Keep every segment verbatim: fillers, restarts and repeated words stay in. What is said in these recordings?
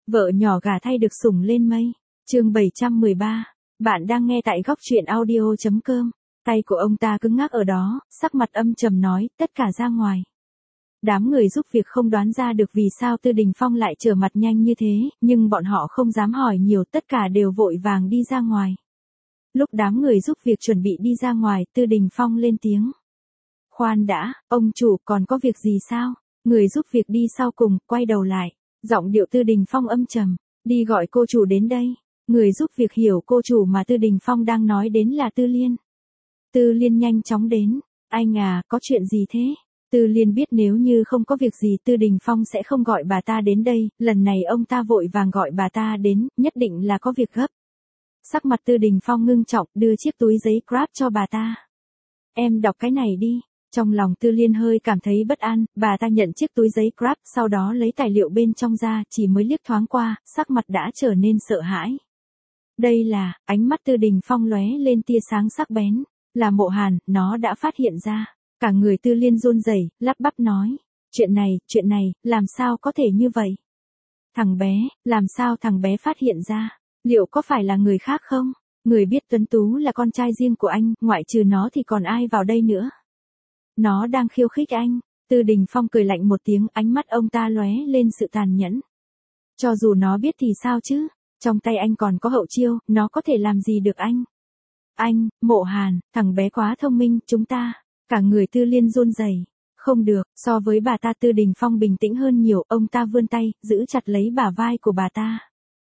Vợ nhỏ gả thay được sủng lên mây. Chương bảy trăm mười ba. Bạn đang nghe tại góc truyện audio chấm com. Tay của ông ta cứng ngắc ở đó, sắc mặt âm trầm nói, tất cả ra ngoài. Đám người giúp việc không đoán ra được vì sao Tư Đình Phong lại trở mặt nhanh như thế, nhưng bọn họ không dám hỏi nhiều, tất cả đều vội vàng đi ra ngoài. Lúc đám người giúp việc chuẩn bị đi ra ngoài, Tư Đình Phong lên tiếng. Khoan đã, ông chủ còn có việc gì sao? Người giúp việc đi sau cùng, quay đầu lại. Giọng điệu Tư Đình Phong âm trầm, đi gọi cô chủ đến đây. Người giúp việc hiểu cô chủ mà Tư Đình Phong đang nói đến là Tư Liên. Tư Liên nhanh chóng đến, anh à, có chuyện gì thế? Tư Liên biết nếu như không có việc gì Tư Đình Phong sẽ không gọi bà ta đến đây, lần này ông ta vội vàng gọi bà ta đến, nhất định là có việc gấp. Sắc mặt Tư Đình Phong ngưng trọng, đưa chiếc túi giấy Grab cho bà ta. Em đọc cái này đi. Trong lòng Tư Liên hơi cảm thấy bất an, bà ta nhận chiếc túi giấy Grab, sau đó lấy tài liệu bên trong ra, chỉ mới liếc thoáng qua, sắc mặt đã trở nên sợ hãi. Đây là, ánh mắt Tư Đình Phong lóe lên tia sáng sắc bén, là Mộ Hàn, nó đã phát hiện ra. Cả người Tư Liên run rẩy, lắp bắp nói, chuyện này, chuyện này, làm sao có thể như vậy? Thằng bé, làm sao thằng bé phát hiện ra? Liệu có phải là người khác không? Người biết Tuấn Tú là con trai riêng của anh, ngoại trừ nó thì còn ai vào đây nữa? Nó đang khiêu khích anh. Tư Đình Phong cười lạnh một tiếng, ánh mắt ông ta lóe lên sự tàn nhẫn. Cho dù nó biết thì sao chứ? Trong tay anh còn có hậu chiêu, nó có thể làm gì được anh? Anh, Mộ Hàn, thằng bé quá thông minh, chúng ta. Cả người Tư Liên run rẩy. Không được, so với bà ta Tư Đình Phong bình tĩnh hơn nhiều, ông ta vươn tay, giữ chặt lấy bả vai của bà ta.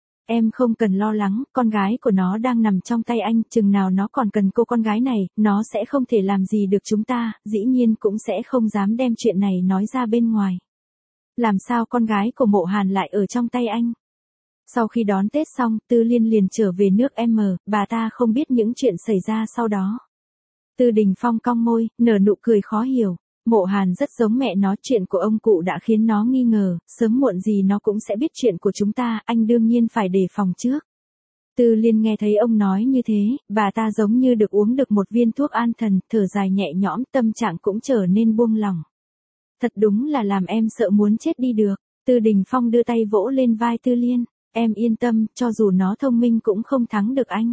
Em không cần lo lắng, con gái của nó đang nằm trong tay anh, chừng nào nó còn cần cô con gái này, nó sẽ không thể làm gì được chúng ta, dĩ nhiên cũng sẽ không dám đem chuyện này nói ra bên ngoài. Làm sao con gái của Mộ Hàn lại ở trong tay anh? Sau khi đón Tết xong, Tư Liên liền trở về nước M, bà ta không biết những chuyện xảy ra sau đó. Tư Đình Phong cong môi, nở nụ cười khó hiểu. Mộ Hàn rất giống mẹ nó, chuyện của ông cụ đã khiến nó nghi ngờ, sớm muộn gì nó cũng sẽ biết chuyện của chúng ta, anh đương nhiên phải đề phòng trước. Tư Liên nghe thấy ông nói như thế, bà ta giống như được uống được một viên thuốc an thần, thở dài nhẹ nhõm, tâm trạng cũng trở nên buông lỏng. Thật đúng là làm em sợ muốn chết đi được. Tư Đình Phong đưa tay vỗ lên vai Tư Liên, em yên tâm, cho dù nó thông minh cũng không thắng được anh.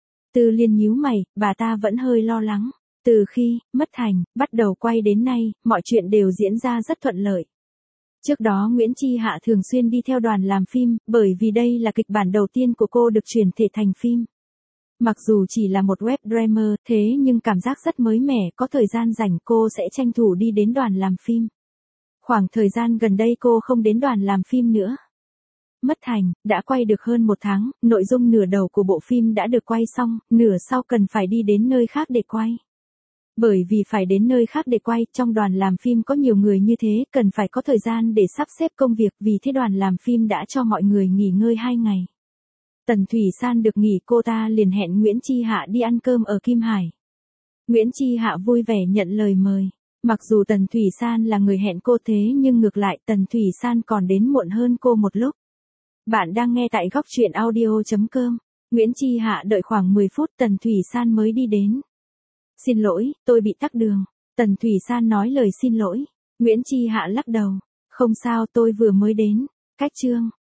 Tư Liên nhíu mày, bà ta vẫn hơi lo lắng. Từ khi, Mất Thành, bắt đầu quay đến nay, mọi chuyện đều diễn ra rất thuận lợi. Trước đó Nguyễn Chi Hạ thường xuyên đi theo đoàn làm phim, bởi vì đây là kịch bản đầu tiên của cô được chuyển thể thành phim. Mặc dù chỉ là một web drama, thế nhưng cảm giác rất mới mẻ, có thời gian rảnh cô sẽ tranh thủ đi đến đoàn làm phim. Khoảng thời gian gần đây cô không đến đoàn làm phim nữa. Mất Thành, đã quay được hơn một tháng, nội dung nửa đầu của bộ phim đã được quay xong, nửa sau cần phải đi đến nơi khác để quay. Bởi vì phải đến nơi khác để quay, trong đoàn làm phim có nhiều người như thế, cần phải có thời gian để sắp xếp công việc, vì thế đoàn làm phim đã cho mọi người nghỉ ngơi hai ngày. Tần Thủy San được nghỉ, cô ta liền hẹn Nguyễn Chi Hạ đi ăn cơm ở Kim Hải. Nguyễn Chi Hạ vui vẻ nhận lời mời. Mặc dù Tần Thủy San là người hẹn cô thế nhưng ngược lại Tần Thủy San còn đến muộn hơn cô một lúc. Bạn đang nghe tại góc truyện audio chấm com. Nguyễn Chi Hạ đợi khoảng mười phút Tần Thủy San mới đi đến. Xin lỗi, tôi bị tắc đường. Tần Thủy San nói lời xin lỗi. Nguyễn Chi Hạ lắc đầu. Không sao, tôi vừa mới đến. Cách chương.